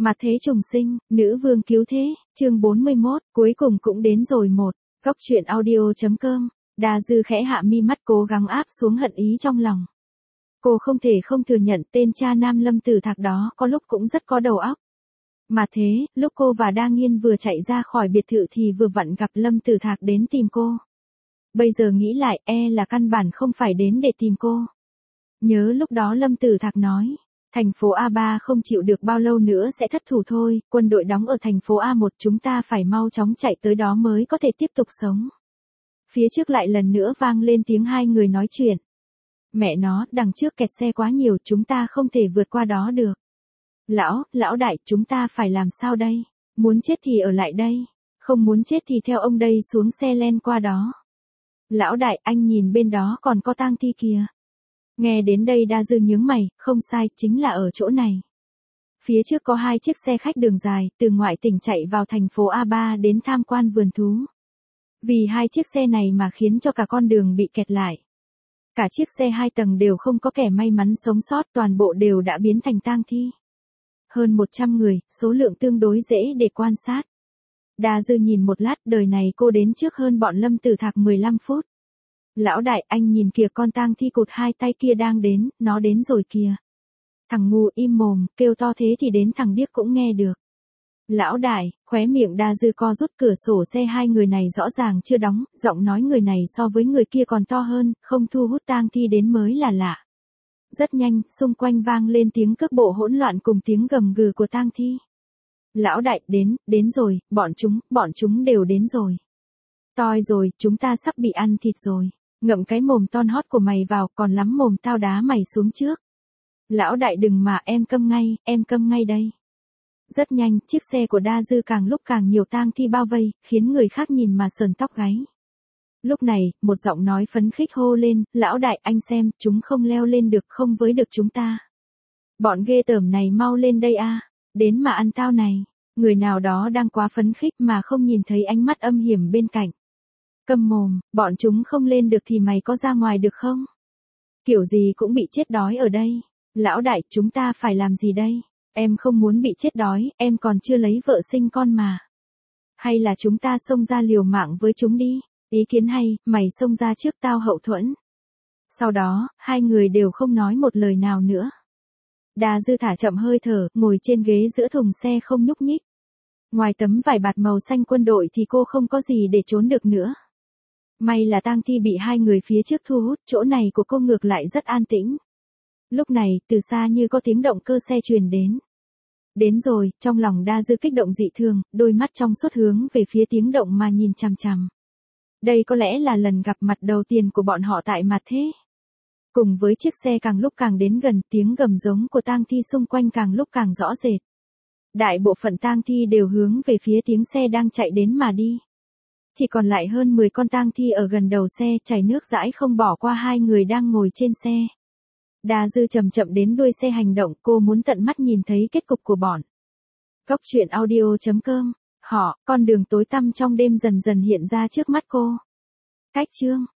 Mặt thế trùng sinh, nữ vương cứu thế, chương 41, cuối cùng cũng đến rồi một. Góc truyện audio.com, Đa Dư khẽ hạ mi mắt cố gắng áp xuống hận ý trong lòng. Cô không thể không thừa nhận tên cha nam Lâm Tử Thạc đó có lúc cũng rất có đầu óc. Mà thế, lúc cô và Đa Nghiên vừa chạy ra khỏi biệt thự thì vừa vặn gặp Lâm Tử Thạc đến tìm cô. Bây giờ nghĩ lại là căn bản không phải đến để tìm cô. Nhớ lúc đó Lâm Tử Thạc nói, thành phố A3 không chịu được bao lâu nữa sẽ thất thủ thôi, quân đội đóng ở thành phố A1 chúng ta phải mau chóng chạy tới đó mới có thể tiếp tục sống. Phía trước lại lần nữa vang lên tiếng hai người nói chuyện. Mẹ nó, đằng trước kẹt xe quá nhiều chúng ta không thể vượt qua đó được. Lão đại, chúng ta phải làm sao đây? Muốn chết thì ở lại đây, không muốn chết thì theo ông đây xuống xe len qua đó. Lão đại, anh nhìn bên đó còn có tang thi kìa. Nghe đến đây Đa Dư nhướng mày, không sai, chính là ở chỗ này. Phía trước có hai chiếc xe khách đường dài, từ ngoại tỉnh chạy vào thành phố A3 đến tham quan vườn thú. Vì hai chiếc xe này mà khiến cho cả con đường bị kẹt lại. Cả chiếc xe 2 tầng đều không có kẻ may mắn sống sót, toàn bộ đều đã biến thành tang thi. Hơn 100 người, số lượng tương đối dễ để quan sát. Đa Dư nhìn một lát, đời này cô đến trước hơn bọn Lâm Tử Thạc 15 phút. Lão đại, anh nhìn kìa, con tang thi cụt hai tay kia đang đến, nó đến rồi kìa. Thằng ngu im mồm, kêu to thế thì đến thằng điếc cũng nghe được. Lão đại, khóe miệng Đa Dư co rút, cửa sổ xe hai người này rõ ràng chưa đóng, giọng nói người này so với người kia còn to hơn, không thu hút tang thi đến mới là lạ. Rất nhanh, xung quanh vang lên tiếng cước bộ hỗn loạn cùng tiếng gầm gừ của tang thi. Lão đại, đến rồi, bọn chúng đều đến rồi. Toi rồi, chúng ta sắp bị ăn thịt rồi. Ngậm cái mồm ton hót của mày vào, còn lắm mồm tao đá mày xuống trước. Lão đại đừng mà, em câm ngay đây. Rất nhanh, chiếc xe của Đa Dư càng lúc càng nhiều tang thi bao vây, khiến người khác nhìn mà sờn tóc gáy. Lúc này, một giọng nói phấn khích hô lên, lão đại anh xem, chúng không leo lên được, không với được chúng ta. Bọn ghê tởm này mau lên đây a, đến mà ăn tao này. Người nào đó đang quá phấn khích mà không nhìn thấy ánh mắt âm hiểm bên cạnh. Câm mồm, bọn chúng không lên được thì mày có ra ngoài được không? Kiểu gì cũng bị chết đói ở đây. Lão đại, chúng ta phải làm gì đây? Em không muốn bị chết đói, em còn chưa lấy vợ sinh con mà. Hay là chúng ta xông ra liều mạng với chúng đi? Ý kiến hay, mày xông ra trước tao hậu thuẫn. Sau đó, hai người đều không nói một lời nào nữa. Đa Dư thả chậm hơi thở, ngồi trên ghế giữa thùng xe không nhúc nhích. Ngoài tấm vải bạt màu xanh quân đội thì cô không có gì để trốn được nữa. May là tang thi bị hai người phía trước thu hút, chỗ này của cô ngược lại rất an tĩnh. Lúc này, từ xa như có tiếng động cơ xe truyền đến. Đến rồi, trong lòng Đa Dư kích động dị thường, đôi mắt trong suốt hướng về phía tiếng động mà nhìn chằm chằm. Đây có lẽ là lần gặp mặt đầu tiên của bọn họ tại mặt thế. Cùng với chiếc xe càng lúc càng đến gần, tiếng gầm giống của tang thi xung quanh càng lúc càng rõ rệt. Đại bộ phận tang thi đều hướng về phía tiếng xe đang chạy đến mà đi. Chỉ còn lại hơn 10 con tang thi ở gần đầu xe, chảy nước dãi không bỏ qua hai người đang ngồi trên xe. Đa Dư chậm chậm đến đuôi xe hành động, cô muốn tận mắt nhìn thấy kết cục của bọn. Góc truyện audio.com, con đường tối tăm trong đêm dần dần hiện ra trước mắt cô. Cách chương